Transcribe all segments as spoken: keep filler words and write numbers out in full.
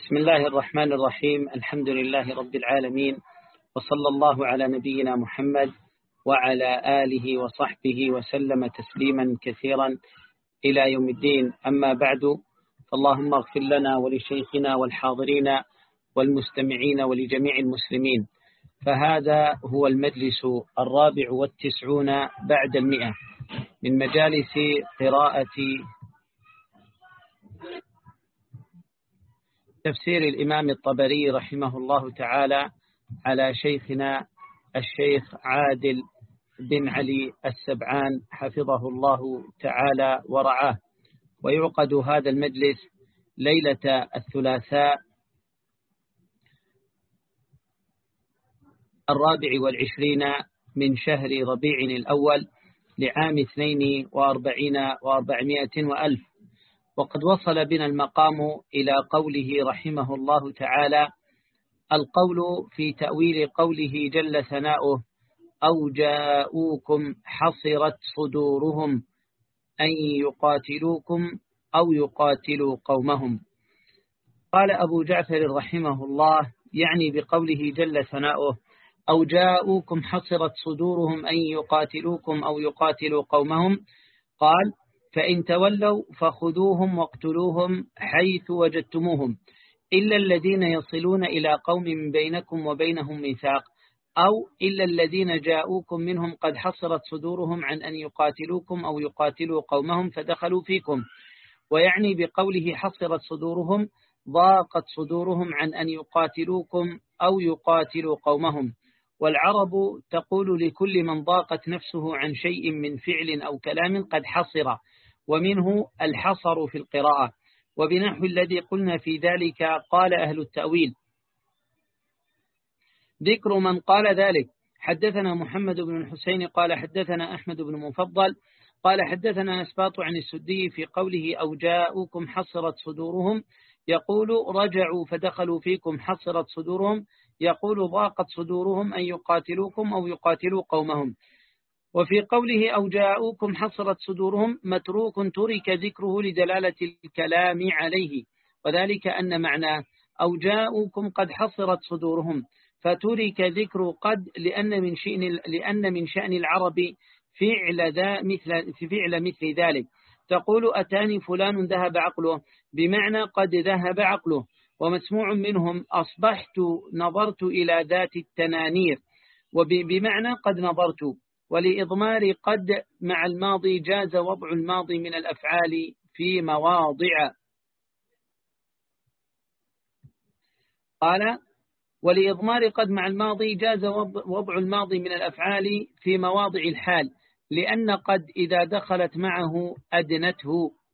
بسم الله الرحمن الرحيم. الحمد لله رب العالمين، وصلى الله على نبينا محمد وعلى آله وصحبه وسلم تسليما كثيرا إلى يوم الدين. أما بعد، فاللهم اغفر لنا ولشيخنا والحاضرين والمستمعين ولجميع المسلمين. فهذا هو المجلس الرابع والتسعون بعد المئة من مجالس قراءة تفسير الإمام الطبري رحمه الله تعالى على شيخنا الشيخ عادل بن علي السبعان حفظه الله تعالى ورعاه. ويعقد هذا المجلس ليلة الثلاثاء الرابع والعشرين من شهر ربيع الأول لعام اثنين وأربعين وأربعمائة وألف. وقد وصل بنا المقام إلى قوله رحمه الله تعالى: القول في تأويل قوله جل ثناؤه: أو جاءوكم حصرت صدورهم أن يقاتلوكم أو يقاتلوا قومهم. قال أبو جعفر رحمه الله يعني بقوله جل ثناؤه أو جاءوكم حصرت صدورهم أن يقاتلوكم أو يقاتلوا قومهم، قال: فإن تولوا فخذوهم واقتلوهم حيث وجدتموهم إلا الذين يصلون إلى قوم من بينكم وبينهم ميثاق، أو إلا الذين جاءوكم منهم قد حصرت صدورهم عن أن يقاتلوكم أو يقاتلوا قومهم فدخلوا فيكم. ويعني بقوله حصرت صدورهم ضاقت صدورهم عن أن يقاتلوكم أو يقاتلوا قومهم. والعرب تقول لكل من ضاقت نفسه عن شيء من فعل أو كلام قد حصر، ومنه الحصر في القراءة. وبنحو الذي قلنا في ذلك قال أهل التأويل. ذكر من قال ذلك: حدثنا محمد بن الحسين قال حدثنا أحمد بن مفضل قال حدثنا أسباط عن السدي في قوله أو جاءوكم حصرت صدورهم، يقول رجعوا فدخلوا فيكم حصرت صدورهم، يقول ضاقت صدورهم أن يقاتلوكم أو يقاتلوا قومهم. وفي قوله أو جاءوكم حصرت صدورهم متروك ترك ذكره لدلالة الكلام عليه، وذلك أن معناه أو جاءوكم قد حصرت صدورهم، فترك ذكر قد لأن من شأن لأن من شأن العرب فعل ذا مثل في فعل مثل ذلك. تقول أتاني فلان ذهب عقله، بمعنى قد ذهب عقله. ومسموع منهم أصبحت نظرت إلى ذات التنانير، وبمعنى قد نظرت. ولإضمار قد مع الماضي جاز وضع الماضي من الأفعال في مواضع. قال: ولإضمار قد مع الماضي جاز وضع الماضي من الأفعال في مواضع الحال، لأن قد إذا دخلت معه أدنته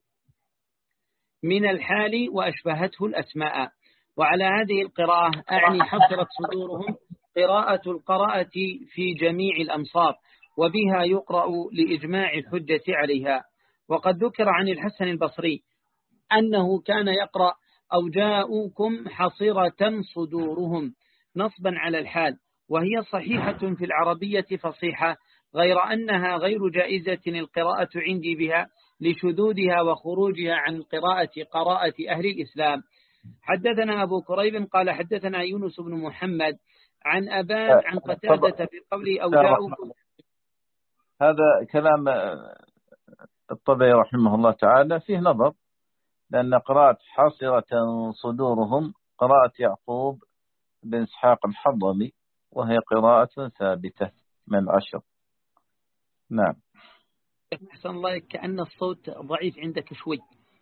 من الحال وأشبهته الأسماء. وعلى هذه القراءة أعني حصرت صدورهم قراءة القراءة في جميع الأمصار، وبها يقرأ لإجماع الحجة عليها. وقد ذكر عن الحسن البصري أنه كان يقرأ أو جاءوكم حصرة صدورهم نصبا على الحال، وهي صحيحة في العربية فصيحة، غير أنها غير جائزة القراءة عندي بها لشذوذها وخروجها عن قراءة قراءة أهل الإسلام. حدثنا أبو كريب قال حدثنا يونس بن محمد عن أبان عن قتادة في قوله أو جاءوكم. هذا كلام الطبري رحمه الله تعالى فيه نظر، لأن قراءة حاصرة صدورهم قراءة يعقوب بن إسحاق الحضرمي، وهي قراءة ثابتة من العشر. نعم. أحسن الله، كأن الصوت ضعيف عندك شوي.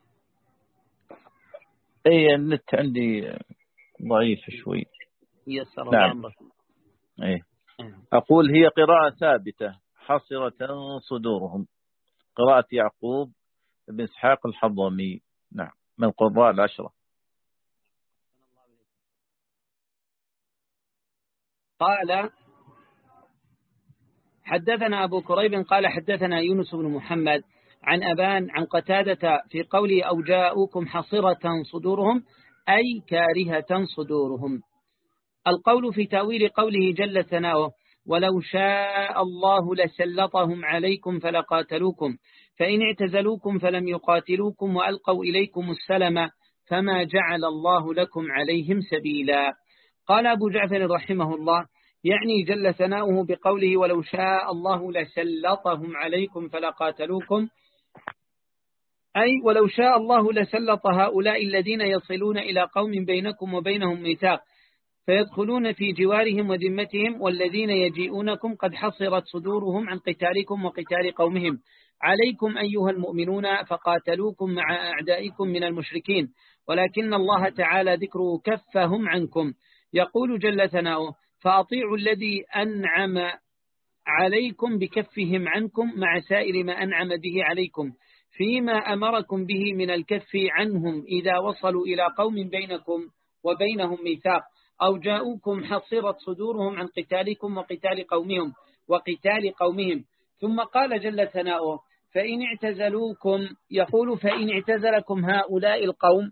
أي النت عندي ضعيف شوي. يسر نعم. الله. أي. أقول هي قراءة ثابتة حصرة صدورهم، قراءة يعقوب بن إسحاق الحضرمي، نعم، من قراء العشرة. قال حدثنا أبو كريب قال حدثنا يونس بن محمد عن أبان عن قتادة في قوله أو جاءوكم حصرة صدورهم أي كارهة صدورهم. القول في تأويل قوله جل ثناؤه ولو شاء الله لسلطهم عليكم فلقاتلوكم فإن اعتزلوكم فلم يقاتلوكم وألقوا إليكم السلم فما جعل الله لكم عليهم سبيلا. قال أبو جعفر رحمه الله: يعني جل ثناؤه بقوله: ولو شاء الله لسلطهم عليكم فلقاتلوكم، أي ولو شاء الله لسلط هؤلاء الذين يصلون إلى قوم بينكم وبينهم ميثاق فيدخلون في جوارهم وذمتهم، والذين يجيئونكم قد حصرت صدورهم عن قتالكم وقتال قومهم، عليكم أيها المؤمنون فقاتلوكم مع أعدائكم من المشركين، ولكن الله تعالى ذكره كفهم عنكم. يقول جل ثناؤه: فأطيعوا الذي أنعم عليكم بكفهم عنكم مع سائر ما أنعم به عليكم، فيما أمركم به من الكف عنهم إذا وصلوا إلى قوم بينكم وبينهم ميثاق أو جاءوكم حصرت صدورهم عن قتالكم وقتال قومهم وقتال قومهم. ثم قال جل ثناؤه: فإن اعتزلوكم، يقول: فإن اعتزلكم هؤلاء القوم،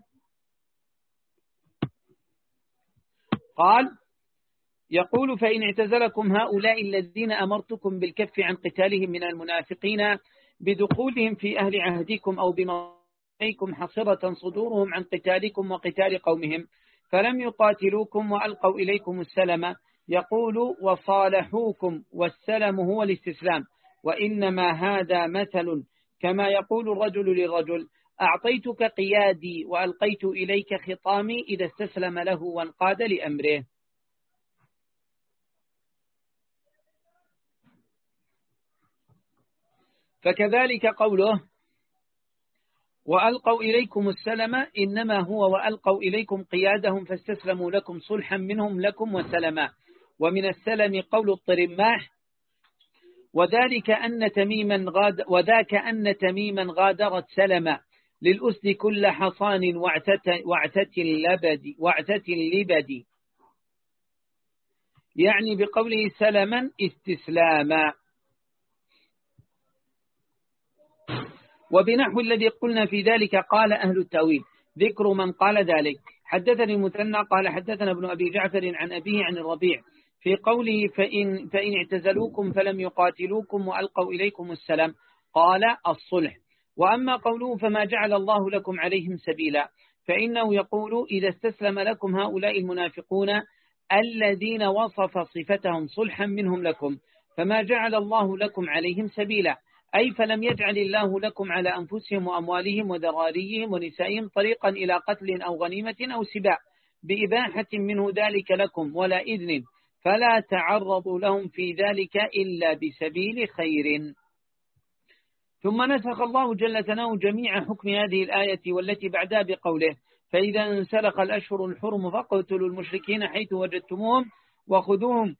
قال يقول: فإن اعتزلكم هؤلاء الذين أمرتكم بالكف عن قتالهم من المنافقين بدخولهم في أهل عهدكم أو بموقعكم حصرة صدورهم عن قتالكم وقتال قومهم فلم يقاتلوكم وألقوا إليكم السلم، يقول: وصالحوكم، والسلم هو الاستسلام، وإنما هذا مثل كما يقول الرجل للرجل: أعطيتك قيادي وألقيت إليك خطامي، إذا استسلم له وانقاد لأمره. فكذلك قوله: وألقوا إليكم السلم، إنما هو وألقوا إليكم قيادهم فاستسلموا لكم صلحا منهم لكم وسلما. ومن السلم قول الطرماح: وذلك أن تميما غاد وذاك أن تميما غادرت سلما للأسد كل حصان واعتت اللبد واعتت اللبد، يعني بقوله سلما استسلاما. وبنحو الذي قلنا في ذلك قال أهل التأويل. ذكر من قال ذلك: حدثني المثنى قال حدثنا ابن أبي جعفر عن أبيه عن الربيع في قوله: فإن, فإن اعتزلوكم فلم يقاتلوكم وألقوا إليكم السلام، قال: الصلح. وأما قوله: فما جعل الله لكم عليهم سبيلا، فإنه يقول: إذا استسلم لكم هؤلاء المنافقون الذين وصف صفتهم صلحا منهم لكم، فما جعل الله لكم عليهم سبيلا، أي فلم يجعل الله لكم على أنفسهم وأموالهم وذراريهم ونسائهم طريقا إلى قتل أو غنيمة أو سباع بإباحة منه ذلك لكم ولا إذن، فلا تعرضوا لهم في ذلك إلا بسبيل خير. ثم نسخ الله جل ثناؤه جميع حكم هذه الآية والتي بعدها بقوله: فإذا انسلخ الأشهر الحرم فاقتلوا المشركين حيث وجدتموهم وخذوهم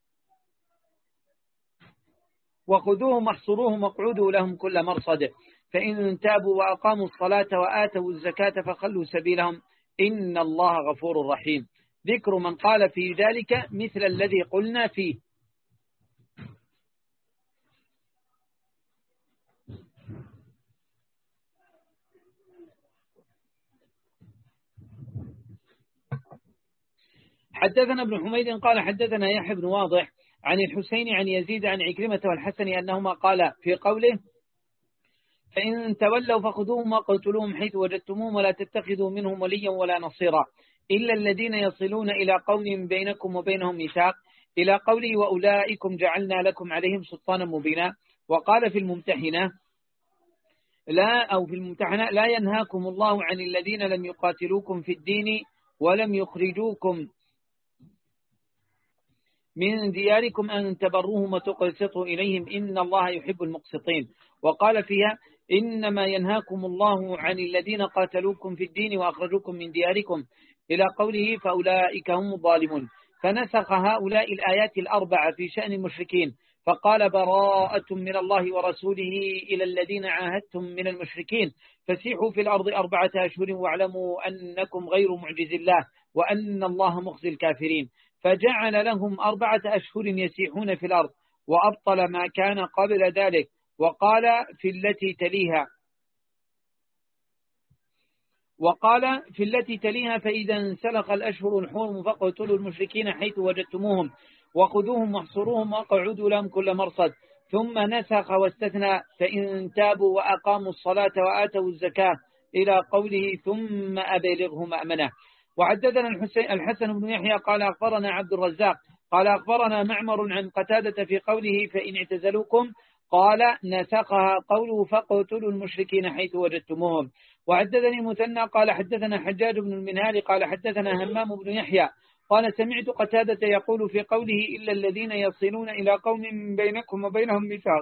وخذوهم واحصروهم واقعدوا لهم كل مرصد، فإن تابوا وأقاموا الصلاة وآتوا الزكاة فخلوا سبيلهم، إن الله غفور رحيم. ذكر من قال في ذلك مثل الذي قلنا فيه. حدثنا ابن حميد قال حدثنا يحيى بن واضح عن الحسين عن يزيد عن عكرمة والحسن أنهما قال في قوله: فإن تولوا فخذوهم وقتلوهم حيث وجدتموهم ولا تتخذوا منهم وليا ولا نصيرا إلا الذين يصلون إلى قوم بينكم وبينهم ميثاق، إلى قوله: وأولئكم جعلنا لكم عليهم سلطانا مبينا. وقال في الممتحنة لا أو في الممتحنة: لا ينهاكم الله عن الذين لم يقاتلوكم في الدين ولم يخرجوكم من دياركم أن تبروهم وتقسطوا إليهم إن الله يحب المقسطين. وقال فيها: إنما ينهاكم الله عن الذين قاتلوكم في الدين وأخرجوكم من دياركم، إلى قوله: فأولئك هم الظالمون. فنسخ هؤلاء الآيات الأربعة في شأن المشركين، فقال: براءة من الله ورسوله إلى الذين عاهدتم من المشركين فسيحوا في الأرض أربعة أشهر واعلموا أنكم غير معجز الله وأن الله مخزي الكافرين. فجعل لهم أربعة أشهر يسيحون في الأرض، وأبطل ما كان قبل ذلك. وقال في التي تليها وقال في التي تليها: فإذا انسلخ الأشهر الحرم فاقتلوا المشركين حيث وجدتموهم وخذوهم واحصروهم واقعدوا لهم كل مرصد. ثم نسخ واستثنى: فإن تابوا وأقاموا الصلاة وآتوا الزكاة إلى قوله ثم أبلغه مأمنه. وحدثنا الحسن بن يحيى قال أخبرنا عبد الرزاق قال أخبرنا معمر عن قتادة في قوله فإن اعتزلوكم قال نسخها قوله فاقتلوا المشركين حيث وجدتموهم. وحدثني مثنى قال حدثنا حجاج بن المنهال قال حدثنا همام بن يحيى قال سمعت قتادة يقول في قوله إلا الذين يصلون إلى قوم بينكم وبينهم ميثاق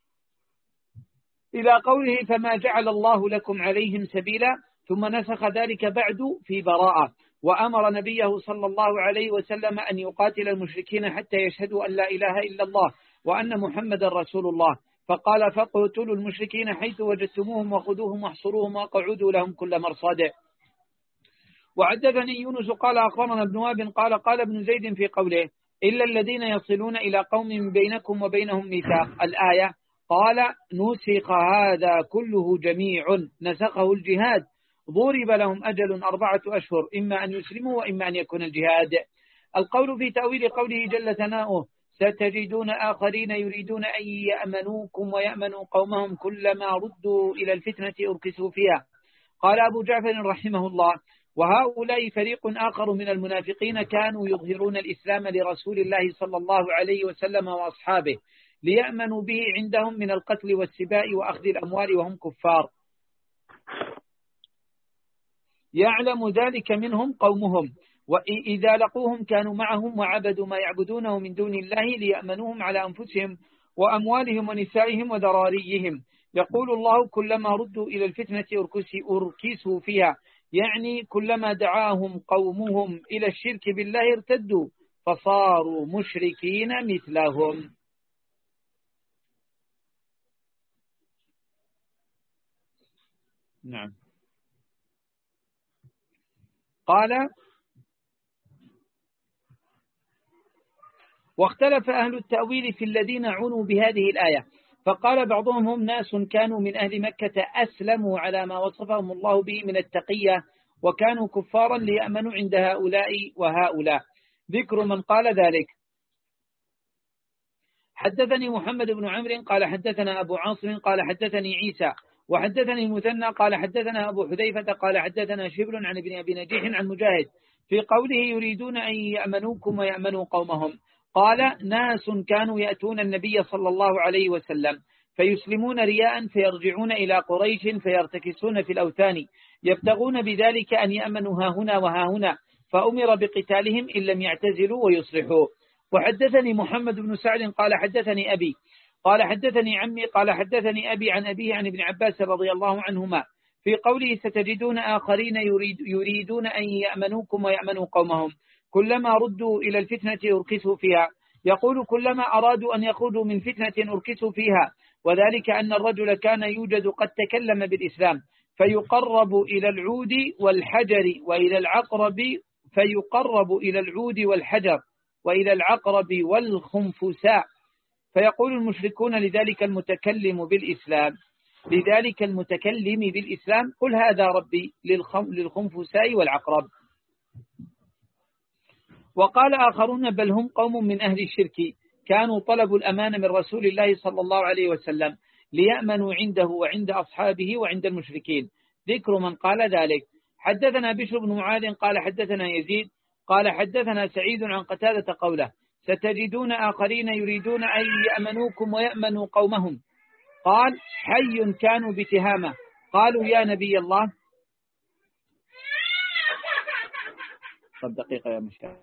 إلى قوله فما جعل الله لكم عليهم سبيلا، ثم نسخ ذلك بعد في براءة وأمر نبيه صلى الله عليه وسلم أن يقاتل المشركين حتى يشهدوا أن لا إله إلا الله وأن محمد رسول الله، فقال فاقتلوا المشركين حيث وجدتموهم وخذوهم واحصروهم وقعدوا لهم كل مرصاد. وحدثني يونس قال أخبرنا ابن وهب قال قال ابن زيد في قوله إلا الذين يصلون إلى قوم بينكم وبينهم ميثاق الآية قال نسخ هذا كله جميع نسخه الجهاد ضرب لهم أجل أربعة أشهر إما أن يسلموا وإما أن يكون الجهاد. القول في تأويل قوله جل ثناؤه ستجدون آخرين يريدون أن يأمنوكم ويأمنوا قومهم كلما ردوا إلى الفتنة أركسوا فيها. قال أبو جعفر رحمه الله وهؤلاء فريق آخر من المنافقين كانوا يظهرون الإسلام لرسول الله صلى الله عليه وسلم وأصحابه ليأمنوا به عندهم من القتل والسباء وأخذ الأموال وهم كفار، يعلم ذلك منهم قومهم، وإذا لقوهم كانوا معهم وعبدوا ما يعبدونه من دون الله ليأمنوهم على أنفسهم وأموالهم ونسائهم وذراريهم. يقول الله كلما ردوا إلى الفتنة أركسوا فيها، يعني كلما دعاهم قومهم إلى الشرك بالله ارتدوا فصاروا مشركين مثلهم. نعم. قال واختلف أهل التأويل في الذين عنوا بهذه الآية، فقال بعضهم هم ناس كانوا من أهل مكة أسلموا على ما وصفهم الله به من التقية وكانوا كفارا ليأمنوا عند هؤلاء وهؤلاء. ذكر من قال ذلك. حدثني محمد بن عمرو قال حدثنا أبو عاصم قال حدثني عيسى وحدثني مثنى قال حدثنا أبو حذيفة قال حدثنا شبل عن ابن أبي نجيح عن مجاهد في قوله يريدون أن يأمنوكم ويأمنوا قومهم، قال ناس كانوا يأتون النبي صلى الله عليه وسلم فيسلمون رياء فيرجعون إلى قريش فيرتكسون في الأوثان يبتغون بذلك أن يأمنوا ها هنا وها هنا، فأمر بقتالهم إن لم يعتزلوا ويصلحوا. وحدثني محمد بن سعد قال حدثني أبي قال حدثني عمي قال حدثني أبي عن أبيه عن ابن عباس رضي الله عنهما في قوله ستجدون آخرين يريد يريدون أن يأمنوكم ويأمنوا قومهم كلما ردوا إلى الفتنة أركسوا فيها، يقول كلما أرادوا أن يخرجوا من فتنة أركسوا فيها، وذلك أن الرجل كان يوجد قد تكلم بالإسلام فيقرب إلى العود والحجر وإلى العقرب فيقرب إلى العود والحجر وإلى العقرب والخنفساء، فيقول المشركون لذلك المتكلم بالإسلام لذلك المتكلم بالإسلام قل هذا ربي للخنفساء والعقرب. وقال آخرون بل هم قوم من أهل الشرك كانوا طلبوا الأمان من رسول الله صلى الله عليه وسلم ليأمنوا عنده وعند أصحابه وعند المشركين. ذكر من قال ذلك. حدثنا بشر بن معاذ قال حدثنا يزيد قال حدثنا سعيد عن قتادة قوله ستجدون آخرين يريدون أن يأمنوكم ويأمنوا قومهم، قال حي كانوا بتهامة قالوا يا نبي الله. طب دقيقة يا مشاهد.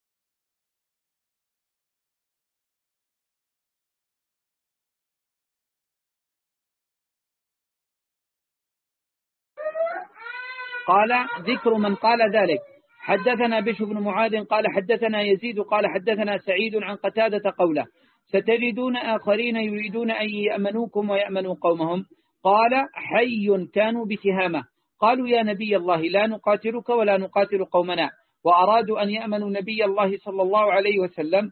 قال ذكر من قال ذلك. حدثنا بشر بن معاذ قال حدثنا يزيد قال حدثنا سعيد عن قتادة قوله ستجدون آخرين يريدون أن يأمنوكم ويأمنوا قومهم، قال حي كانوا بتهامة قالوا يا نبي الله لا نقاتلك ولا نقاتل قومنا، وأرادوا أن يأمنوا نبي الله صلى الله عليه وسلم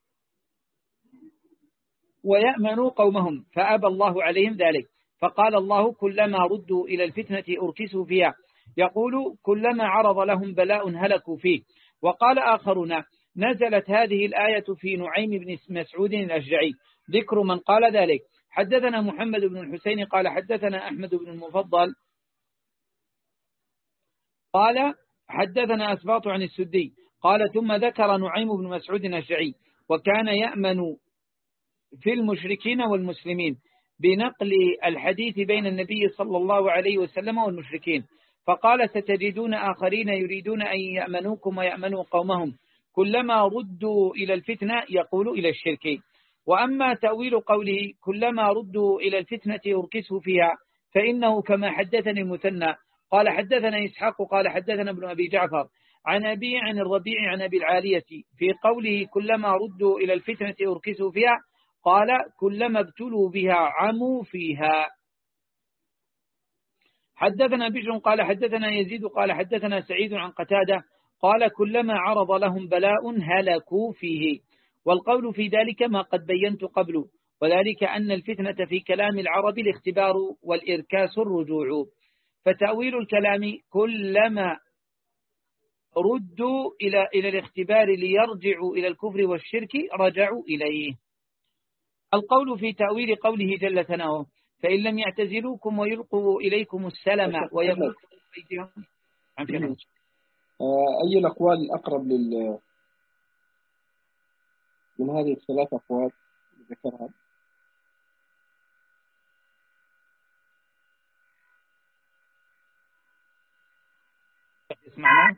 ويأمنوا قومهم فأبى الله عليهم ذلك، فقال الله كلما ردوا إلى الفتنة أركسوا فيها، يقول كلما عرض لهم بلاء هلكوا فيه. وقال آخرون نزلت هذه الآية في نعيم بن مسعود الأشجعي. ذكر من قال ذلك. حدثنا محمد بن الحسين قال حدثنا أحمد بن المفضل قال حدثنا أسباط عن السدي قال ثم ذكر نعيم بن مسعود الأشجعي وكان يأمن في المشركين والمسلمين بنقل الحديث بين النبي صلى الله عليه وسلم والمشركين، فقال ستجدون آخرين يريدون أن يأمنوكم ويأمنوا قومهم كلما ردوا إلى الفتنة يقولوا إلى الشرك. وأما تأويل قوله كلما ردوا إلى الفتنة يركسوا فيها فإنه كما حدثني المثنى قال حدثنا إسحاق قال حدثنا ابن أبي جعفر عن أبي عن الربيع عن أبي العالية في قوله كلما ردوا إلى الفتنة يركسوا فيها قال كلما ابتلوا بها عموا فيها. حدثنا بشر قال حدثنا يزيد قال حدثنا سعيد عن قتادة قال كلما عرض لهم بلاء هلكوا فيه. والقول في ذلك ما قد بينت قبل، وذلك أن الفتنة في كلام العرب الاختبار والإركاس الرجوع، فتأويل الكلام كلما ردوا إلى إلى الاختبار ليرجعوا إلى الكفر والشرك رجعوا إليه. القول في تأويل قوله جل ثناؤه فإن لم يعتزلوكم ويلقوا إليكم السلام ويموتوا بيدهم عن فعله. أي الأقوال الأقرب لل من هذه الثلاث أقوال ذكرها؟ اسمعنا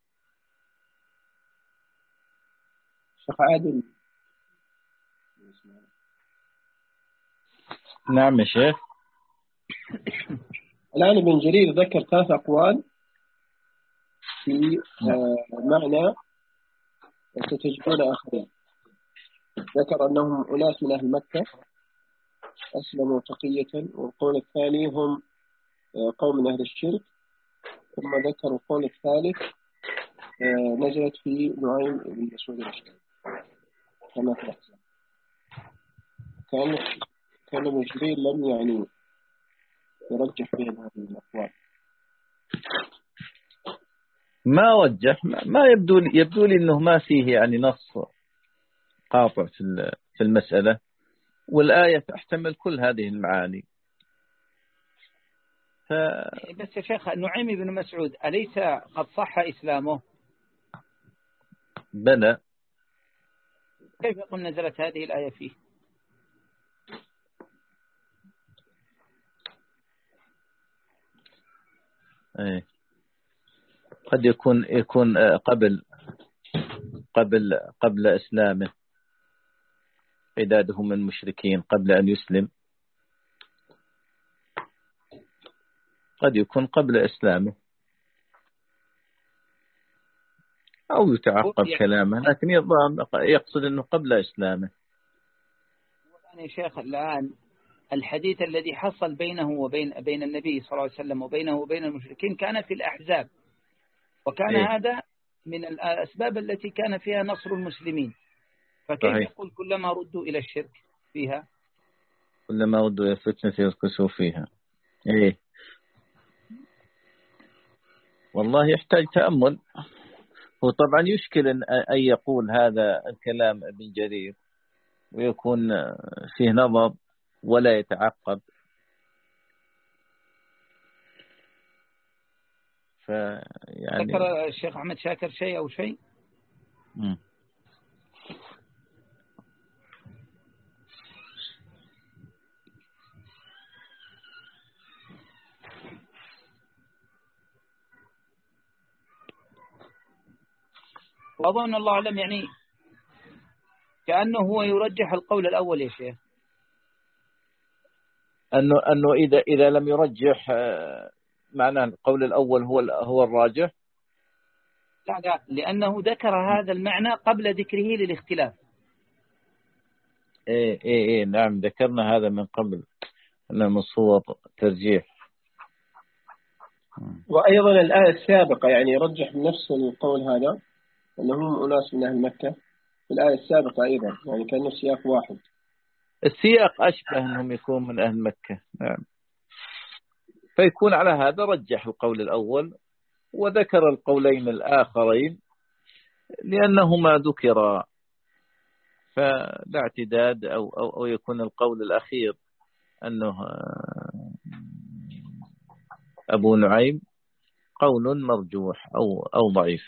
شيخ عادل. نعم يا شيخ. الآن ابن جرير ذكر ثلاث أقوال في معنى ستجدون آخرين. ذكر أنهم أناس من أهل مكة أسلموا تقية، والقول الثاني هم قوم من أهل الشرك، ثم ذكر القول الثالث نزلت في نعيم بن مسعود الأشجعي كما في الأحزاب. كان كان ابن جرير لم يعني يرجح بين هذه الأقوال. ما رجح، ما يبدو لي يبدو لي انه ما فيه يعني نص قاطع في في المسألة، والآية تحتمل كل هذه المعاني. ف... بس يا شيخ نعيم بن مسعود أليس قد صح إسلامه؟ بلى. كيف يقول نزلت هذه الآية فيه؟ ايه قد يكون يكون قبل قبل قبل إسلامه، عداده من المشركين قبل أن يسلم، قد يكون قبل إسلامه أو يتعقب كلامه، لكن يقصد أنه قبل إسلامه. يا شيخ الآن الحديث الذي حصل بينه وبين بين النبي صلى الله عليه وسلم وبينه وبين المشركين كان في الأحزاب، وكان إيه؟ هذا من الأسباب التي كان فيها نصر المسلمين، فكيف صحيح. يقول كلما ردوا إلى الشرك فيها كلما ردوا إلى الفتنة يركسوا فيها؟ إيه والله يحتاج تأمل. هو طبعا يشكل أن يقول هذا الكلام ابن جرير ويكون فيه نظر ولا يتعقب، فيعني ذكر الشيخ أحمد شاكر شيء أو شيء م. وأظن الله أعلم يعني كأنه هو يرجح القول الأول يا شيخ، أنه أنه إذا إذا لم يرجح معناه القول الأول هو هو الراجح. لا لا، لأنه ذكر هذا المعنى قبل ذكره للاختلاف. إيه إيه إيه نعم ذكرنا هذا من قبل أنه من صور ترجيح. وأيضا الآية السابقة يعني يرجح بنفس القول هذا أنهم أناس من أهل مكة في الآية السابقة أيضا، يعني كان السياق واحد. السياق أشبه أنهم يكون من أهل مكة نعم، فيكون على هذا رجح القول الأول وذكر القولين الآخرين لأنهما ذكرا، فلا اعتداد أو, أو, أو يكون القول الأخير أنه أبو نعيم قول مرجوح أو أو ضعيف.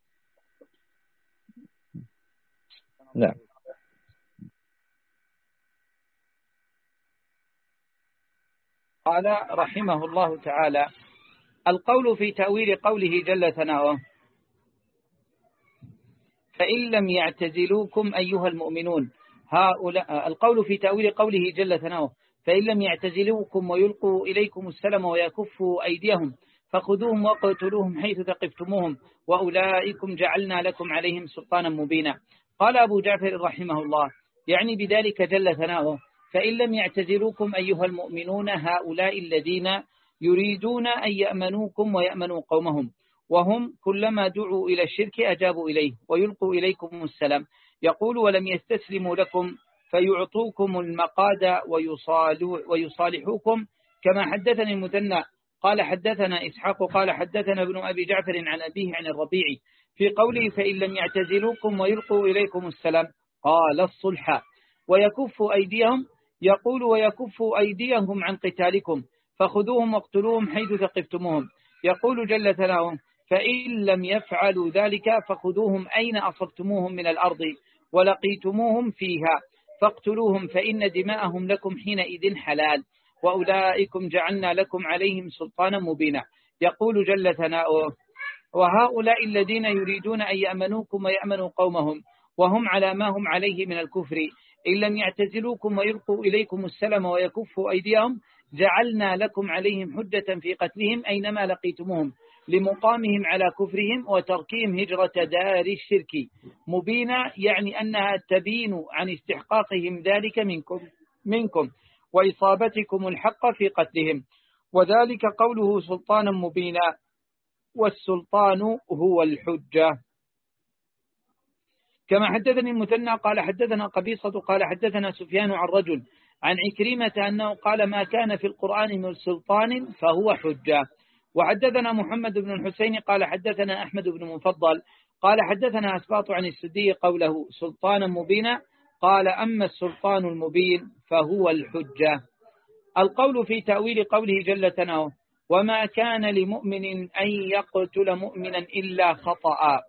نعم. قال رحمه الله تعالى: القول في تأويل قوله جل ثناؤه: فإن لم يعتزلوكم أيها المؤمنون هؤلاء. القول في تأويل قوله جل ثناؤه: فإن لم يعتزلوكم ويلقوا إليكم السلم ويكفوا أيديهم فخذوهم وقتلوهم حيث ثقفتموهم وأولئكم جعلنا لكم عليهم سلطانا مبينا. قال أبو جعفر رحمه الله: يعني بذلك جل ثناؤه: فإن لم يعتزلوكم أيها المؤمنون هؤلاء الذين يريدون أن يأمنوكم ويأمنوا قومهم، وهم كلما دعوا إلى الشرك أجابوا إليه ويلقوا إليكم السلام. يقول: ولم يستسلموا لكم فيعطوكم المقاد ويصالحوكم. كما حدثني المثنى قال حدثنا إسحاق قال حدثنا ابن أبي جعفر عن أبيه عن الربيع في قوله: فإن لم يعتزلوكم ويلقوا إليكم السلام قال الصلح ويكف أيديهم. يقول: ويكف أيديهم عن قتالكم فخذوهم واقتلوهم حيث ثقفتموهم. يقول جل ثناؤه: فإن لم يفعلوا ذلك فخذوهم أين أصبتموهم من الأرض ولقيتموهم فيها فاقتلوهم فإن دماءهم لكم حينئذ حلال وأولئكم جعلنا لكم عليهم سلطانا مبينا. يقول جل ثناؤه: وهؤلاء الذين يريدون أن يأمنوكم ويأمنوا قومهم وهم على ما هم عليه من الكفر إن لم يعتزلوكم ويلقوا إليكم السلم ويكفوا أيديهم جعلنا لكم عليهم حجة في قتلهم أينما لقيتموهم لمقامهم على كفرهم وتركهم هجرة دار الشرك مبينا، يعني أنها تبين عن استحقاقهم ذلك منكم منكم وإصابتكم الحق في قتلهم، وذلك قوله سلطانا مبينا، والسلطان هو الحجة. كما حدثني المثنى قال حدثنا قبيصة قال حدثنا سفيان عن رجل عن عكرمة أنه قال: ما كان في القرآن من سلطان فهو حجة. وحدثنا محمد بن الحسين قال حدثنا أحمد بن مفضل قال حدثنا أسباط عن السدي قوله سلطانا مبينا قال: أما السلطان المبين فهو الحجة. القول في تأويل قوله جل ثناؤه: وما كان لمؤمن أن يقتل مؤمنا إلا خطأ.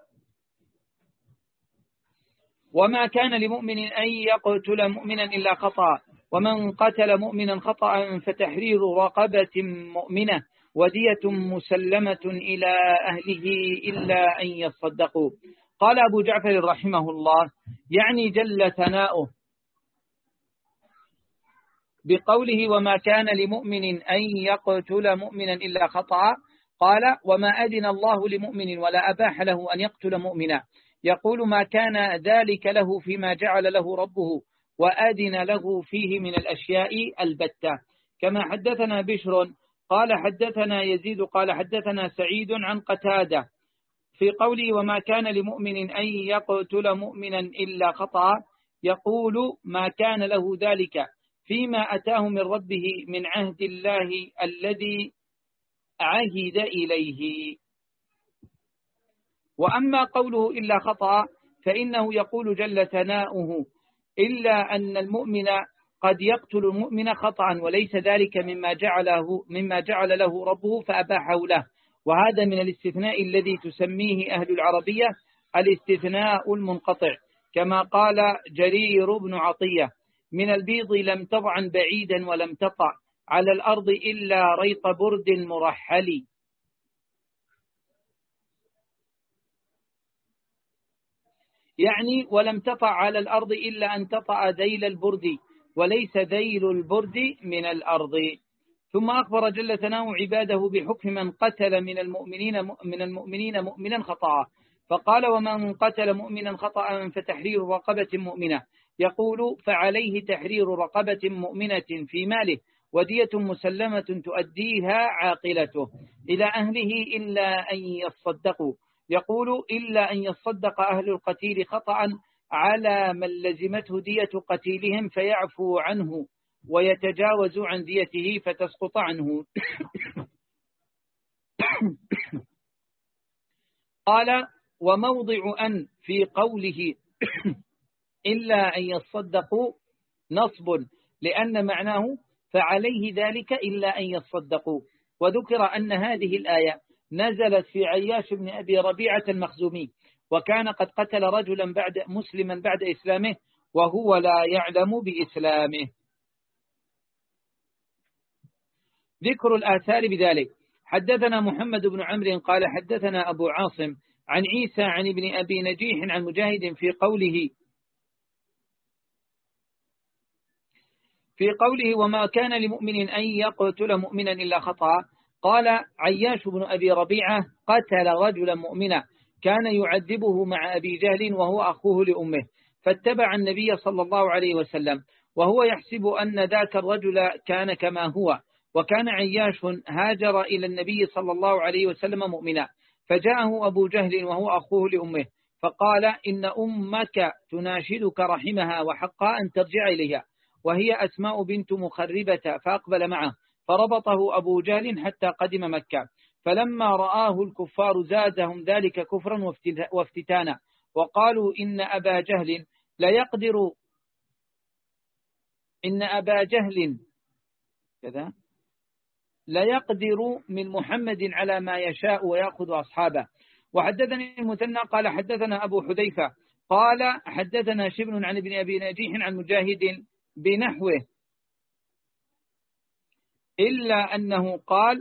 وما كان لمؤمن أن يقتل مؤمنا إلا خطأ، ومن قتل مؤمنا خطأ فتحرير رقبة مؤمنة ودية مسلمة إلى أهله إلا أن يصدقوا. قال أبو جعفر رحمه الله: يعني جل ثناؤه بقوله: وما كان لمؤمن أن يقتل مؤمنا إلا خطأ، قال: وما أذن الله لمؤمن ولا أباح له أن يقتل مؤمنا. يقول: ما كان ذلك له فيما جعل له ربه وأذن له فيه من الأشياء البتة. كما حدثنا بشر قال حدثنا يزيد قال حدثنا سعيد عن قتادة في قوله: وما كان لمؤمن أن يقتل مؤمنا إلا خطأ، يقول: ما كان له ذلك فيما أتاه من ربه من عهد الله الذي عهد إليه. وأما قوله إلا خطأ فإنه يقول جل ثناؤه: إلا أن المؤمن قد يقتل المؤمن خطأ وليس ذلك مما جعله مما جعل له ربه فأباحه له، وهذا من الاستثناء الذي تسميه أهل العربية الاستثناء المنقطع، كما قال جرير بن عطية: من البيض لم تضعن بعيدا ولم تطع على الأرض إلا ريط برد مرحل. يعني ولم تطع على الأرض إلا أن تطع ذيل البرد وليس ذيل البرد من الأرض. ثم أخبر جل ثناؤه عباده بحكم من قتل من المؤمنين من المؤمنين مؤمنا خطأ، فقال: ومن قتل مؤمنا خطأ فتحرير رقبة مؤمنة. يقول: فعليه تحرير رقبة مؤمنة في ماله ودية مسلمة تؤديها عاقلته إلى أهله إلا أن يصدقوا. يقول: إلا أن يصدق أهل القتيل خطأ على من لزمته دية قتيلهم فيعفو عنه ويتجاوز عن ديته فتسقط عنه. قال: وموضع أن في قوله إلا أن يصدقوا نصب، لأن معناه فعليه ذلك إلا أن يصدقوا. وذكر أن هذه الآية نزلت في عياش بن أبي ربيعة المخزومي، وكان قد قتل رجلا بعد مسلما بعد إسلامه وهو لا يعلم بإسلامه. ذكر الآثار بذلك. حدثنا محمد بن عمرو قال حدثنا أبو عاصم عن عيسى عن ابن أبي نجيح عن مجاهد في قوله في قوله وما كان لمؤمن أن يقتل مؤمنا إلا خطأ. قال عياش بن أبي ربيعة قتل رجلا مؤمنا كان يعذبه مع أبي جهل وهو أخوه لأمه، فاتبع النبي صلى الله عليه وسلم وهو يحسب أن ذاك الرجل كان كما هو، وكان عياش هاجر إلى النبي صلى الله عليه وسلم مؤمنا، فجاءه أبو جهل وهو أخوه لأمه فقال إن أمك تناشدك رحمها وحقا أن ترجع إليها، وهي أسماء بنت مخربة، فأقبل معه فربطه أبو جهل حتى قدم مكة، فلما رآه الكفار زادهم ذلك كفرا وافتتانا، وقالوا إن أبا جهل لا يقدر إن أبا جهل كذا لا يقدر من محمد على ما يشاء ويأخذ أصحابه. وحدثني المثنى قال حدثنا أبو حذيفة قال حدثنا شبل عن ابن أبي نجيح عن مجاهد بنحوه، إلا أنه قال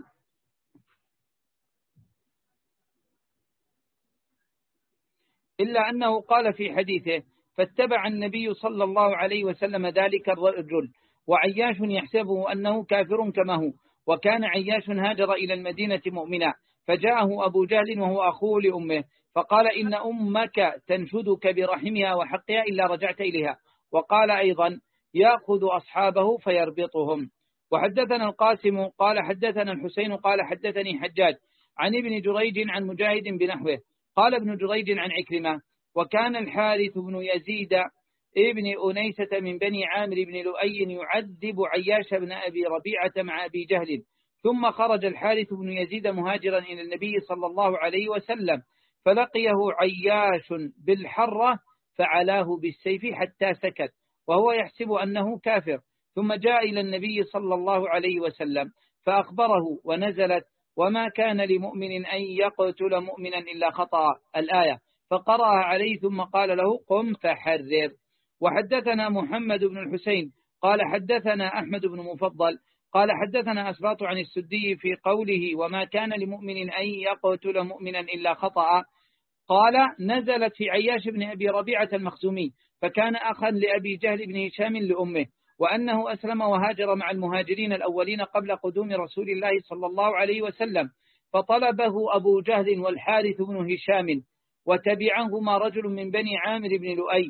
إلا أنه قال في حديثه فاتبع النبي صلى الله عليه وسلم ذلك الرجل، وعياش يحسبه أنه كافر كما هو، وكان عياش هاجر إلى المدينة مؤمنا، فجاءه أبو جهل وهو أخوه لأمه فقال إن أمك تنشدك برحمها وحقها إلا رجعت إليها، وقال أيضا يأخذ أصحابه فيربطهم. وحدثنا القاسم قال حدثنا الحسين قال حدثني حجاج عن ابن جريج عن مجاهد بنحوه. قال ابن جريج عن عكرمة وكان الحارث بن يزيد ابن أنيسة من بني عامر بن لؤي يعذب عياش بن أبي ربيعة مع أبي جهل، ثم خرج الحارث بن يزيد مهاجرا إلى النبي صلى الله عليه وسلم فلقيه عياش بالحرة فعلاه بالسيف حتى سكت وهو يحسب أنه كافر، ثم جاء إلى النبي صلى الله عليه وسلم فأخبره ونزلت وما كان لمؤمن أن يقتل مؤمنا إلا خطأ الآية، فقرأها عليه ثم قال له قم فحرر. وحدثنا محمد بن الحسين قال حدثنا أحمد بن مفضل قال حدثنا أسباط عن السدي في قوله وما كان لمؤمن أن يقتل مؤمنا إلا خطأ. قال نزلت في عياش بن أبي ربيعة المخزومي، فكان أخا لأبي جهل بن هشام لأمه، وأنه أسلم وهاجر مع المهاجرين الأولين قبل قدوم رسول الله صلى الله عليه وسلم، فطلبه أبو جهل والحارث بن هشام، وتبعهما رجل من بني عامر بن لؤي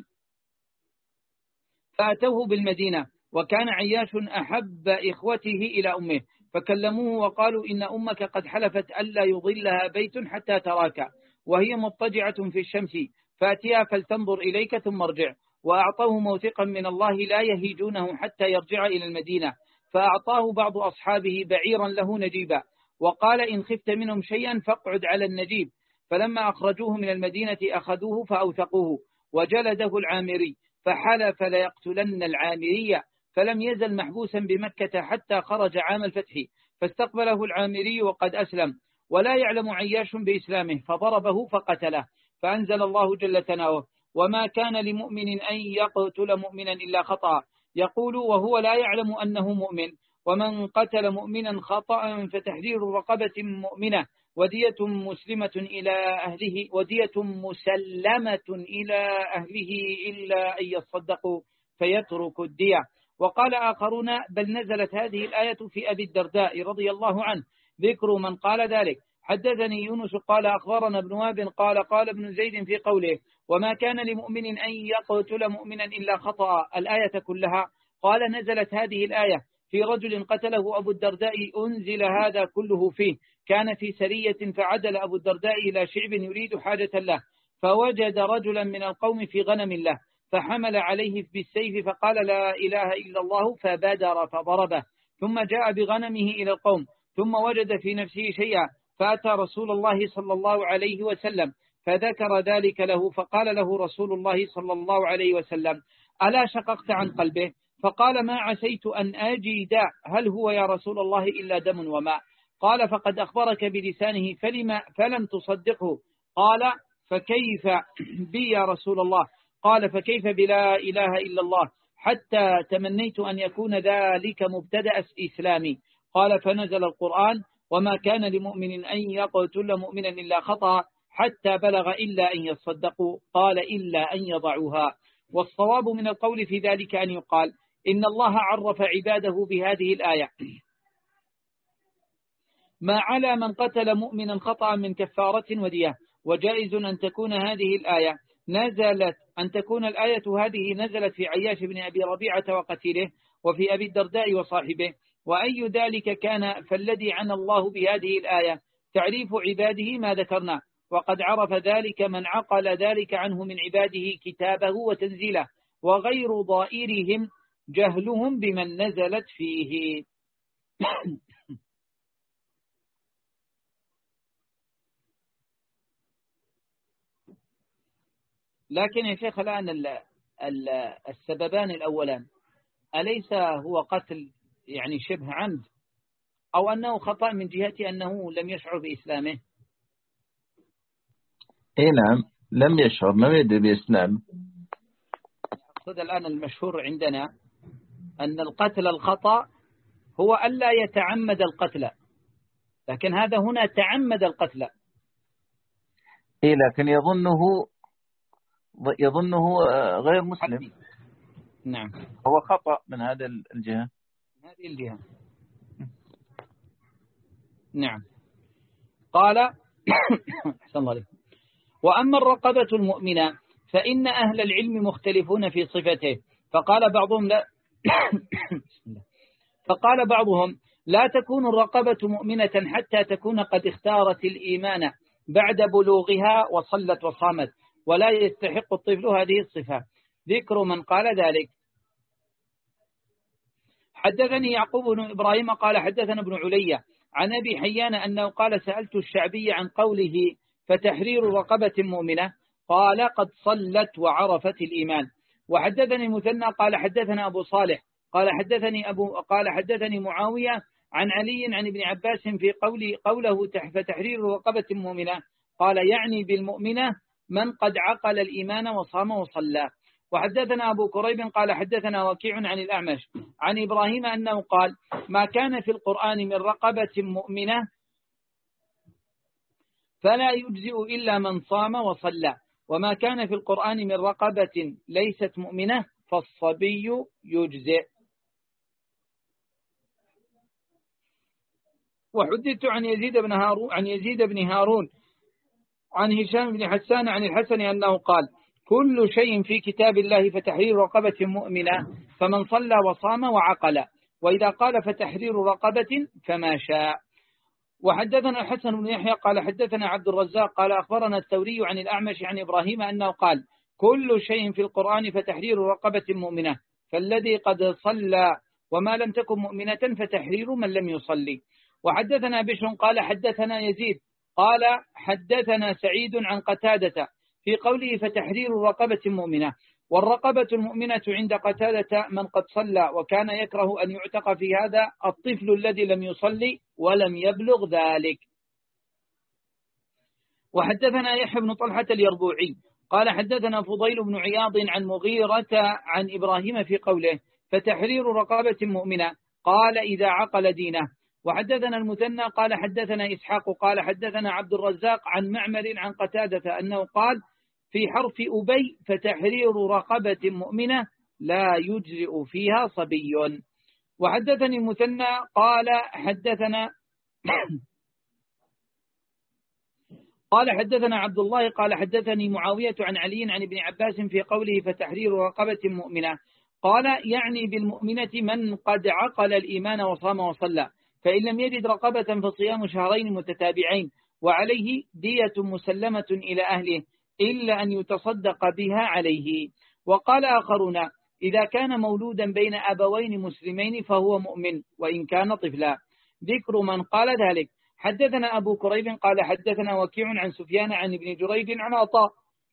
فأتوه بالمدينة، وكان عياش أحب إخوته إلى أمه، فكلموه وقالوا إن أمك قد حلفت ألا يضلها بيت حتى تراك وهي مضطجعة في الشمس، فأتيها فلتنظر إليك ثم ارجع، وأعطوه موثقا من الله لا يهيجونه حتى يرجع إلى المدينة، فأعطاه بعض أصحابه بعيرا له نجيبا، وقال إن خفت منهم شيئا فاقعد على النجيب، فلما أخرجوه من المدينة أخذوه فأوثقوه، وجلده العامري فحلف ليقتلن العامرية، فلم يزل محبوسا بمكة حتى خرج عام الفتح، فاستقبله العامري وقد أسلم ولا يعلم عياش بإسلامه، فضربه فقتله، فأنزل الله جل ثناؤه وما كان لمؤمن أن يقتل مؤمنا إلا خطأ، يقول وهو لا يعلم أنه مؤمن، ومن قتل مؤمنا خطأ فتحرير رقبة مؤمنة ودية مسلمة إلى أهله ودية مسلمة إلى أهله إلا أن يصدقوا فيترك الدية. وقال آخرون بل نزلت هذه الآية في أبي الدرداء رضي الله عنه، ذكر من قال ذلك. حدثني يونس قال أخبرنا ابن وهب قال قال ابن زيد في قوله وما كان لمؤمن أن يقتل مؤمنا إلا خطأ الآية كلها. قال نزلت هذه الآية في رجل قتله أبو الدرداء أنزل هذا كله فيه، كان في سرية فعدل أبو الدرداء إلى شعب يريد حاجة له، فوجد رجلا من القوم في غنم له فحمل عليه بالسيف فقال لا إله إلا الله فبادر فضربه، ثم جاء بغنمه إلى القوم ثم وجد في نفسه شيئا فأتى رسول الله صلى الله عليه وسلم فذكر ذلك له، فقال له رسول الله صلى الله عليه وسلم ألا شققت عن قلبه؟ فقال ما عسيت أن أجد هل هو يا رسول الله إلا دم وماء، قال فقد أخبرك بلسانه فلما فلم تصدقه؟ قال فكيف بي يا رسول الله؟ قال فكيف بلا إله إلا الله؟ حتى تمنيت أن يكون ذلك مبتدأ إسلامي. قال فنزل القرآن وما كان لمؤمن أن يقتل مؤمنا إلا خطأ حتى بلغ إلا أن يصدقوا. قال إلا أن يضعوها. والصواب من القول في ذلك أن يقال إن الله عرف عباده بهذه الآية ما على من قتل مؤمنا خطأ من كفارة ودية. وجائز أن تكون هذه الآية نزلت أن تكون الآية هذه نزلت في عياش بن أبي ربيعة وقتيله وفي أبي الدرداء وصاحبه. وأي ذلك كان فالذي عنى الله بهذه الآية تعريف عباده ما ذكرنا، وقد عرف ذلك من عقل ذلك عنه من عباده كتابه وتنزيله، وغير ضائرهم جهلهم بمن نزلت فيه. لكن يا شيخ الآن السببان الأولان أليس هو قتل يعني شبه عمد، أو أنه خطأ من جهة أنه لم يشعر بإسلامه؟ إيه نعم، لم يشعر، لم يدري بإسلام. أقصد الآن المشهور عندنا أن القتل الخطأ هو ألا يتعمد القتل، لكن هذا هنا تعمد القتل. إيه لكن يظنه يظنه غير مسلم. نعم، هو خطأ من هذا الجهة، هذه الجهة. نعم. قال أحسن الله عليك. وأما الرقبة المؤمنة فإن أهل العلم مختلفون في صفته، فقال بعضهم لا فقال بعضهم لا تكون الرقبة مؤمنة حتى تكون قد اختارت الإيمان بعد بلوغها وصلت وصامت، ولا يستحق الطفل هذه الصفة. ذكر من قال ذلك. حدثني يعقوب بن إبراهيم قال حدثنا ابن علي عن أبي حيان أنه قال سألت الشعبي عن قوله فتحرير رقبة مؤمنة، قال قد صلت وعرفت الإيمان. وحدثني مثنى قال حدثنا أبو صالح قال حدثني أبو قال حدثني معاوية عن علي عن ابن عباس في قول قوله فتحرير رقبة مؤمنة، قال يعني بالمؤمنة من قد عقل الإيمان وصام وصلى. وحدثنا أبو كريب قال حدثنا وكيع عن الأعمش عن إبراهيم أنه قال ما كان في القرآن من رقبة مؤمنة فلا يجزئ إلا من صام وصلى، وما كان في القرآن من رقبة ليست مؤمنة فالصبي يجزئ. وحدثت عن يزيد بن هارون عن يزيد بن هارون عن هشام بن حسان عن الحسن أنه قال كل شيء في كتاب الله فتحرير رقبة مؤمنة فمن صلى وصام وعقل، وإذا قال فتحرير رقبة فما شاء. وحدثنا الحسن بن يحيى قال حدثنا عبد الرزاق قال أخبرنا الثوري عن الأعمش عن إبراهيم أنه قال كل شيء في القرآن فتحرير رقبة مؤمنة، فالذي قد صلى وما لم تكن مؤمنة فتحرير من لم يصلي. وحدثنا بشر قال حدثنا يزيد قال حدثنا سعيد عن قتادة في قوله فتحرير رقبة مؤمنة، والرقبة المؤمنة عند قتادة من قد صلى، وكان يكره أن يعتق في هذا الطفل الذي لم يصلي ولم يبلغ ذلك. وحدثنا يحيى بن طلحة اليربوعي قال حدثنا فضيل بن عياض عن مغيرة عن إبراهيم في قوله فتحرير رقبة مؤمنة، قال إذا عقل دينه. وحدثنا المثنى قال حدثنا إسحاق قال حدثنا عبد الرزاق عن معمر عن قتادة أنه قال في حرف أبي فتحرير رقبة مؤمنة لا يجزئ فيها صبي. وحدثني المثنى قال حدثنا قال حدثنا عبد الله قال حدثني معاوية عن علي عن ابن عباس في قوله فتحرير رقبة مؤمنة، قال يعني بالمؤمنة من قد عقل الإيمان وصام وصلى، فإن لم يجد رقبة فصيام شهرين متتابعين، وعليه دية مسلمة إلى أهله إلا أن يتصدق بها عليه. وقال آخرون إذا كان مولودا بين أبوين مسلمين فهو مؤمن وإن كان طفلا. ذكر من قال ذلك. حدثنا أبو كريب قال حدثنا وكيع عن سفيان عن ابن جريج عن عطاء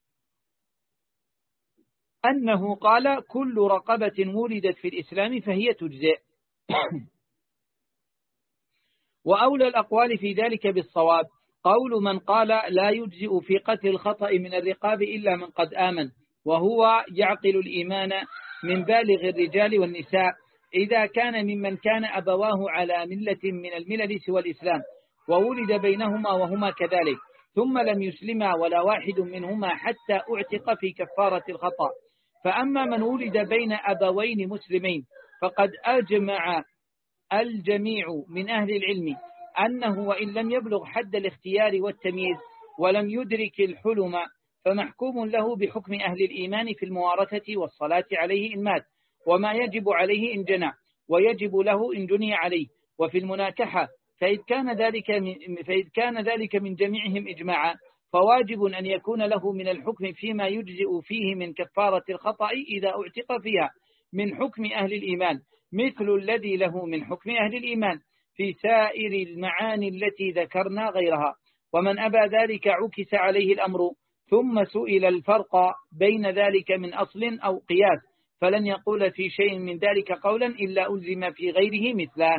أنه قال كل رقبة ولدت في الإسلام فهي تجزئ. وأولى الأقوال في ذلك بالصواب قول من قال لا يجزئ في قتل الخطأ من الرقاب إلا من قد آمن، وهو يعقل الإيمان من بالغ الرجال والنساء إذا كان ممن كان أبواه على ملة من الملل سوى الإسلام وولد بينهما وهما كذلك ثم لم يسلما ولا واحد منهما حتى أعتق في كفارة الخطأ. فأما من ولد بين أبوين مسلمين فقد أجمع الجميع من أهل العلم أنه وإن لم يبلغ حد الاختيار والتمييز ولم يدرك الحلم فمحكوم له بحكم أهل الإيمان في الموارثة والصلاة عليه إن مات، وما يجب عليه إن جنى، ويجب له إن جني عليه، وفي المناكحة فإذ كان ذلك من, فإذ كان ذلك من جميعهم إجماعا فواجب أن يكون له من الحكم فيما يجزئ فيه من كفارة الخطأ إذا اعتق فيها من حكم أهل الإيمان مثل الذي له من حكم أهل الإيمان في سائر المعاني التي ذكرنا غيرها. ومن أبى ذلك عكس عليه الأمر ثم سئل الفرق بين ذلك من أصل أو قياس فلن يقول في شيء من ذلك قولا إلا ألزم في غيره مثله.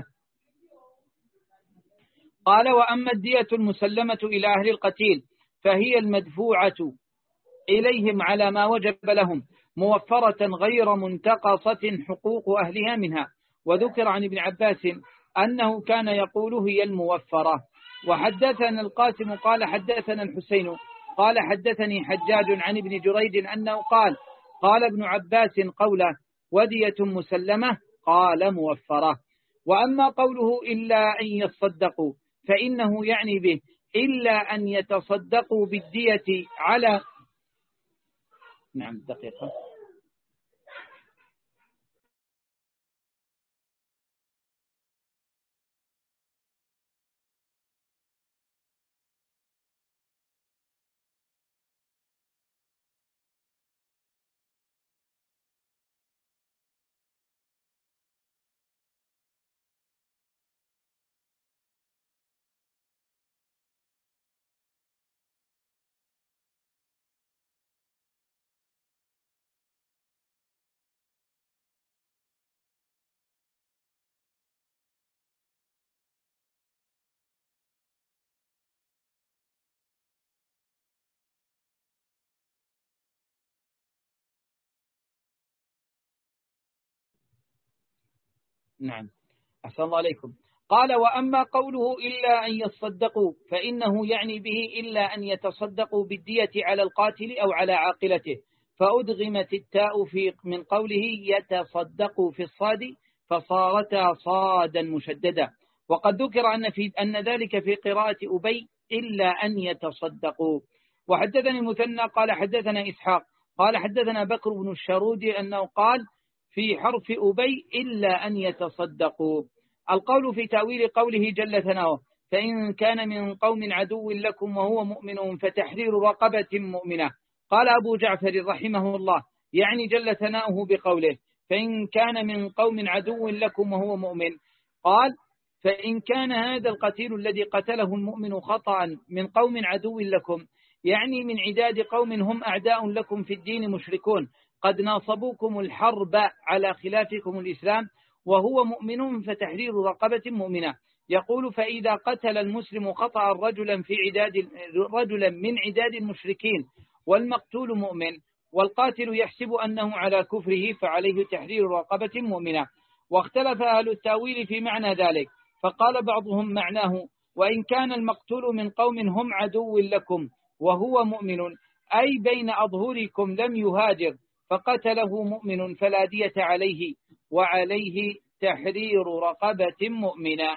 قال وأما الدية المسلمة إلى أهل القتيل فهي المدفوعة إليهم على ما وجب لهم موفرة غير منتقصة حقوق أهلها منها. وذكر عن ابن عباس أنه كان يقول هي الموفرة. وحدثنا القاسم قال حدثنا الحسين قال حدثني حجاج عن ابن جريج أنه قال قال ابن عباس قوله ودية مسلمة قال موفرة. وأما قوله إلا أن يصدقوا فإنه يعني به إلا أن يتصدقوا بالدية على نعم دقيقة نعم أحسن الله عليكم. قال وأما قوله إلا أن يصدقوا فإنه يعني به إلا أن يتصدقوا بالدية على القاتل أو على عاقلته فأدغمت التاء في من قوله يتصدقوا في الصاد فصارتا صادا مشددا. وقد ذكر أن, في أن ذلك في قراءة أبي إلا أن يتصدقوا. وحدثني مثنى قال حدثنا إسحاق قال حدثنا بكر بن الشرود أنه قال في حرف أبي إلا أن يتصدقوا. القول في تأويل قوله جل ثناؤه فإن كان من قوم عدو لكم وهو مؤمن فتحرير رقبة مؤمنة. قال أبو جعفر رحمه الله يعني جل ثناؤه بقوله فإن كان من قوم عدو لكم وهو مؤمن قال فإن كان هذا القتيل الذي قتله المؤمن خطأ من قوم عدو لكم يعني من عداد قوم هم أعداء لكم في الدين مشركون قد ناصبوكم الحرب على خلافكم الإسلام وهو مؤمن فتحرير رقبة مؤمنة. يقول فإذا قتل المسلم خطأ رجلا في عداد رجلا من عداد المشركين والمقتول مؤمن والقاتل يحسب أنه على كفره فعليه تحرير رقبة مؤمنة. واختلف أهل التأويل في معنى ذلك فقال بعضهم معناه وإن كان المقتول من قوم هم عدو لكم وهو مؤمن أي بين أظهركم لم يهاجر فقتله مؤمن فلا دية عليه وعليه تحرير رقبة مؤمنة.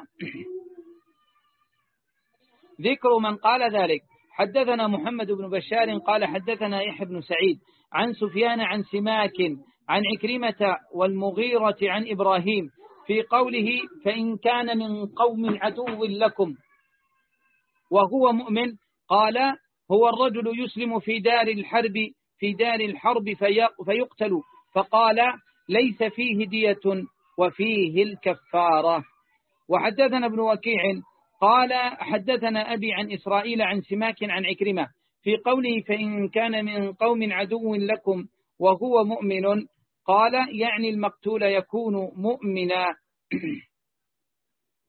ذكر من قال ذلك حدثنا محمد بن بشار قال حدثنا يحيى بن سعيد عن سفيان عن سماك عن عكرمة والمغيرة عن إبراهيم في قوله فإن كان من قوم عدو لكم وهو مؤمن قال هو الرجل يسلم في دار الحرب في دار الحرب فيقتل فقال ليس فيه دية وفيه الكفارة. وحدثنا ابن وكيع قال حدثنا أبي عن إسرائيل عن سماك عن عكرمة في قوله فإن كان من قوم عدو لكم وهو مؤمن قال يعني المقتول يكون مؤمنا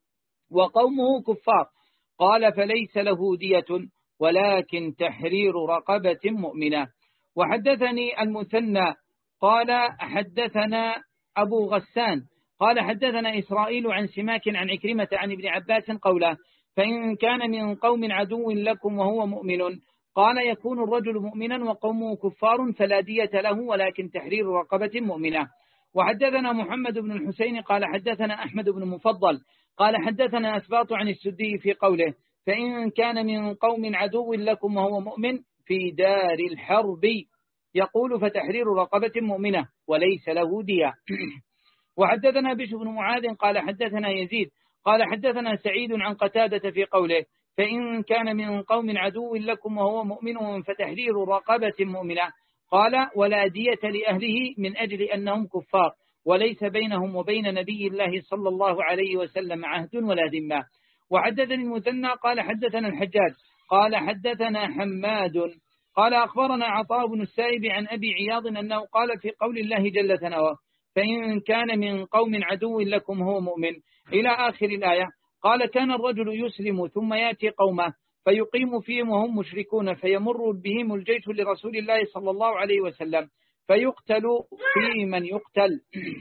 وقومه كفار. قال فليس له دية ولكن تحرير رقبة مؤمنة. وحدثني المثنى قال حدثنا أبو غسان قال حدثنا إسرائيل عن سماك عن عكرمة عن ابن عباس قوله فإن كان من قوم عدو لكم وهو مؤمن قال يكون الرجل مؤمنا وقومه كفار فلا دية له ولكن تحرير رقبة مؤمنة. وحدثنا محمد بن الحسين قال حدثنا أحمد بن مفضل قال حدثنا أسباط عن السدي في قوله فإن كان من قوم عدو لكم وهو مؤمن في دار الحرب يقول فتحرير رقبة مؤمنة وليس له دية. وحدثنا بشر بن معاذ قال حدثنا يزيد قال حدثنا سعيد عن قتادة في قوله فإن كان من قوم عدو لكم وهو مؤمن فتحرير رقبة مؤمنة قال ولا دية لأهله من أجل أنهم كفار وليس بينهم وبين نبي الله صلى الله عليه وسلم عهد ولا ذمة. وحدثني المثنى قال حدثنا الحجاج قال حدثنا حماد قال أخبرنا عطاء بن السائب عن أبي عياض أنه قال في قول الله جل ثناؤه فإن كان من قوم عدو لكم هو مؤمن إلى آخر الآية. قال كان الرجل يسلم ثم يأتي قومه فيقيم فيهم وهم مشركون فيمر بهم الجيش لرسول الله صلى الله عليه وسلم فيقتل في من يقتل.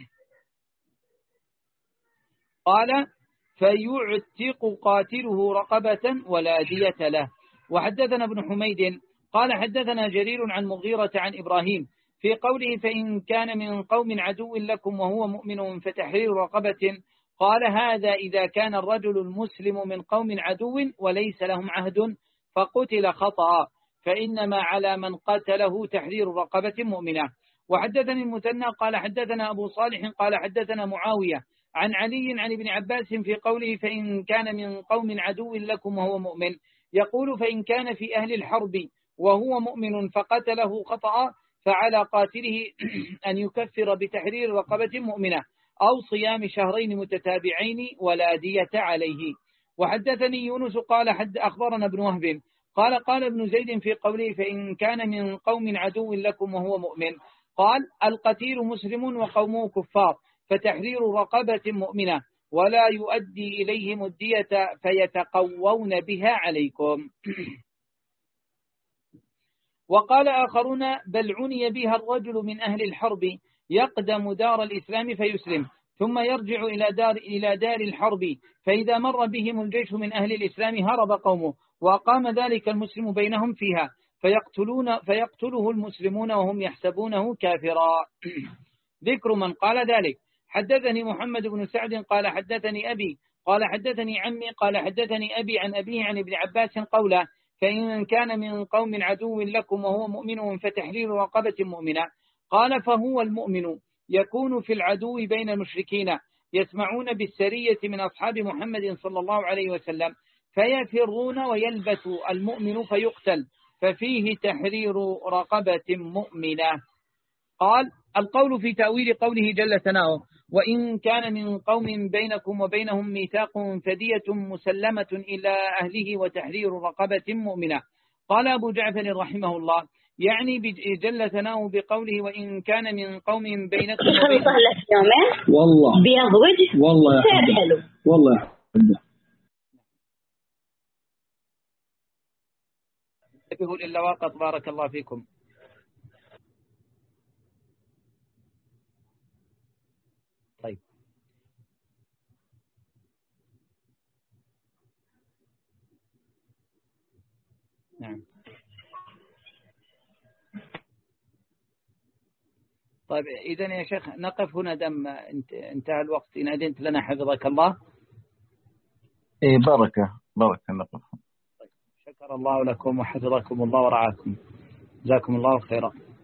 قال فيعتق قاتله رقبة ولا دية له. وحدثنا ابن حميد قال حدثنا جرير عن مغيرة عن إبراهيم في قوله فإن كان من قوم عدو لكم وهو مؤمن فتحرير رقبة قال هذا إذا كان الرجل المسلم من قوم عدو وليس لهم عهد فقتل خطأ فإنما على من قتله تحرير رقبة مؤمنة. وحدثني المثنى قال حدثنا أبو صالح قال حدثنا معاوية عن علي عن ابن عباس في قوله فإن كان من قوم عدو لكم وهو مؤمن يقول فإن كان في أهل الحرب وهو مؤمن فقتله خطأ فعلى قاتله أن يكفر بتحرير رقبة مؤمنة أو صيام شهرين متتابعين ولا دية عليه. وحدثني يونس قال حد أخبرنا ابن وهب قال قال ابن زيد في قوله فإن كان من قوم عدو لكم وهو مؤمن قال القتيل مسلم وقومه كفار فتحرير رقبة مؤمنة ولا يؤدي إليهم الدية فيتقوون بها عليكم. وقال آخرون بل عني بها الرجل من أهل الحرب يقدم دار الإسلام فيسلم ثم يرجع إلى دار, إلى دار الحرب فإذا مر بهم الجيش من أهل الإسلام هرب قومه وأقام ذلك المسلم بينهم فيها فيقتلون فيقتله المسلمون وهم يحسبونه كافرا. ذكر من قال ذلك حدثني محمد بن سعد قال حدثني أبي قال حدثني عمي قال حدثني أبي عن أبيه عن ابن عباس قوله فإن كان من قوم عدو لكم وهو مؤمن فتحرير رقبة مؤمنة قال فهو المؤمن يكون في العدو بين المشركين يسمعون بالسرية من أصحاب محمد صلى الله عليه وسلم فيفرون ويلبث المؤمن فيقتل ففيه تحرير رقبة مؤمنة. قال القول في تأويل قوله جل ثناؤه وإن كان من قوم بينكم وبينهم ميثاق فدية مسلمة إلى أهله وتحرير رقبة مؤمنة. قال أبو جعفر رحمه الله يعني جل ثناؤه بقوله وإن كان من قوم بينكم وبينهم والله بيض وجه والله حلو والله يقول إلا وقت بارك الله فيكم. طيب نعم طيب إذن يا شيخ نقف هنا دم انتهى الوقت إن أذنت لنا حفظك الله. إيه بركة بركة نقف. طيب شكر الله لكم وحفظكم الله ورعاكم جزاكم الله خيرا.